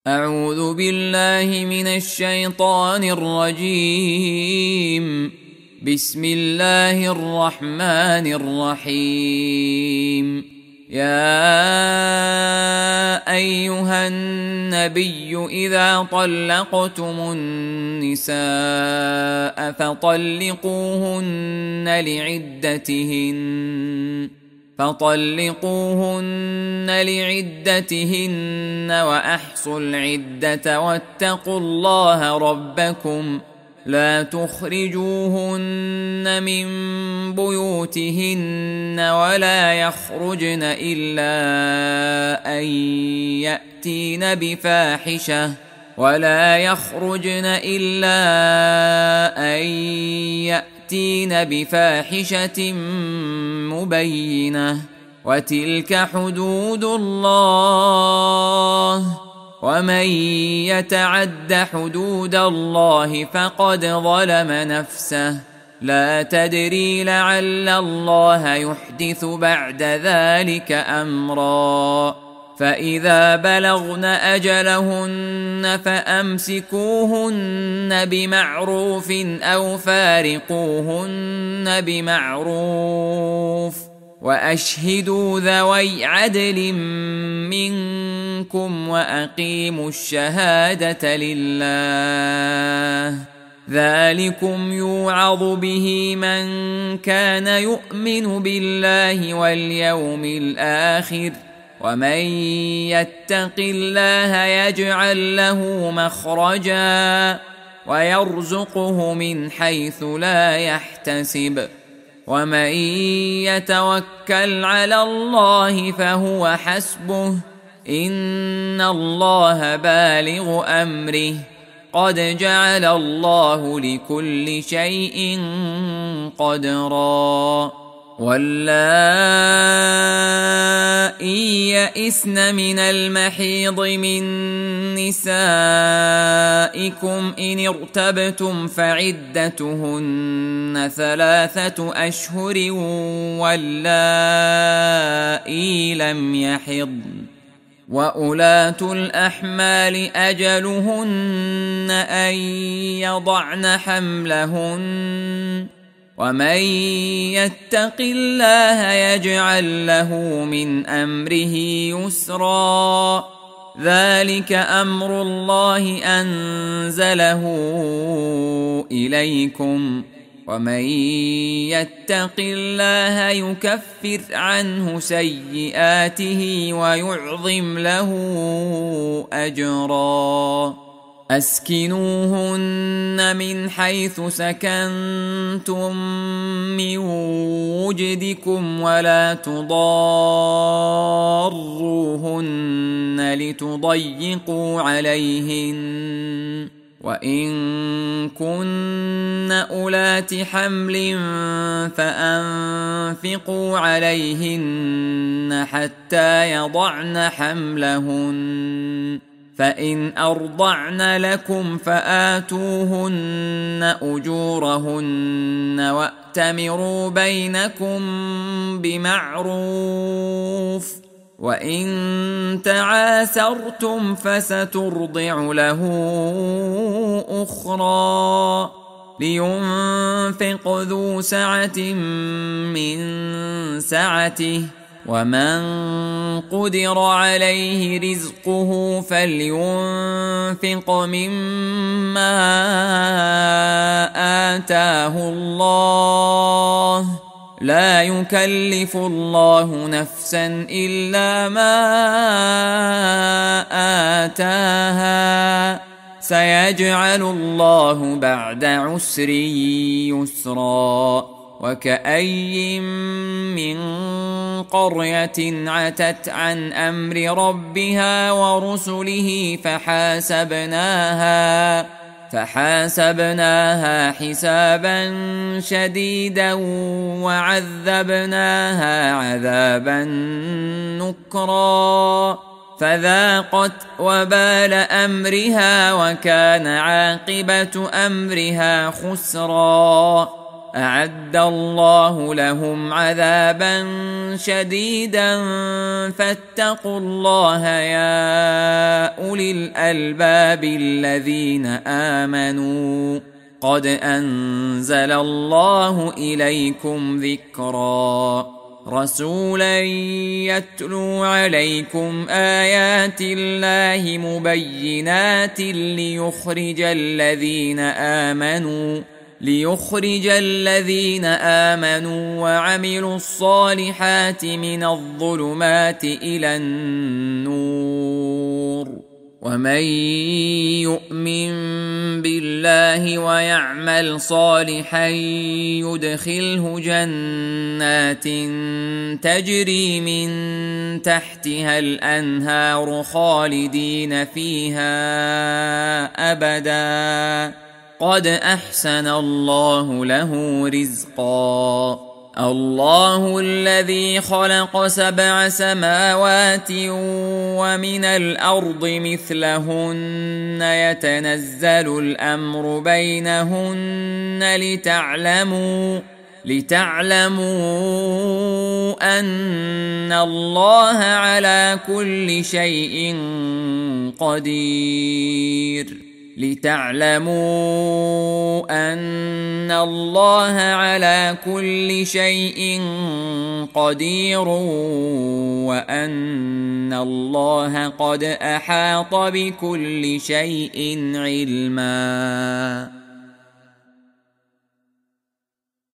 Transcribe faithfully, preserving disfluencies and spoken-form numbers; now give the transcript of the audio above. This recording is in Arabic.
أعوذ بالله من الشيطان الرجيم. بسم الله الرحمن الرحيم. يا أيها النبي إذا طلقتم النساء فطلقوهن لعدتهن فطلقوهن لعدتهن وأحصوا العدة واتقوا الله ربكم لا تخرجوهن من بيوتهن ولا يخرجن إلا أن يأتين بفاحشة ولا يخرجن إلا أن يأتين بفاحشة مبينة وتلك حدود الله ومن يتعد حدود الله فقد ظلم نفسه لا تدري لعل الله يحدث بعد ذلك أمرا فإذا بلغن أجلهن فأمسكوهن بمعروف أو فارقوهن بمعروف وأشهدوا ذوي عدل منكم وأقيموا الشهادة لله ذلكم يوعظ به من كان يؤمن بالله واليوم الآخر ومن يتق الله يجعل له مخرجا ويرزقه من حيث لا يحتسب ومن يتوكل على الله فهو حسبه إن الله بالغ أمره قد جعل الله لكل شيء قدرا واللائي يئسن من المحيض من نسائكم إن ارتبتم فعدتهن ثلاثة أشهر واللائي لم يحضن وأولاة الأحمال أجلهن أن يضعن حملهن ومن يتق الله يجعل له من أمره يسرا ذلك أمر الله أنزله إليكم ومن يتق الله يكفر عنه سيئاته ويعظم له أجرا أسكنوهن من حيث سكنتم من وجدكم ولا تضاروهن لتضيقوا عليهن وإن كن أولات حمل فأنفقوا عليهن حتى يضعن حملهن فإن أرضعن لكم فآتوهن أجورهن وأتمروا بينكم بمعروف وإن تعاسرتم فسترضع له أخرى لينفق ذو سعة من سعته ومن قدر عليه رزقه فلينفق مما آتاه الله لا يكلف الله نفسا إلا ما آتاها سيجعل الله بعد عسر يسرا وكأي من قرية عتت عن أمر ربها ورسله فحاسبناها فحاسبناها حسابا شديدا وعذبناها عذابا نكرا فذاقت وبال أمرها وكان عاقبة أمرها خسرا أعد الله لهم عذابا شديدا فاتقوا الله يا أولي الألباب الذين آمنوا قد أنزل الله إليكم ذكرا رسولا يتلو عليكم آيات الله مبينات ليخرج الذين آمنوا ليخرج الذين آمنوا وعملوا الصالحات من الظلمات إلى النور ومن يؤمن بالله ويعمل صالحا يدخله جنات تجري من تحتها الأنهار خالدين فيها أبدا قد أحسن الله له رزقا الله الذي خلق سبع سماوات ومن الأرض مثلهن يتنزل الأمر بينهن لتعلموا لتعلموا أن الله على كل شيء قدير لتعلموا أن الله على كل شيء قدير وأن الله قد أحاط بكل شيء علما.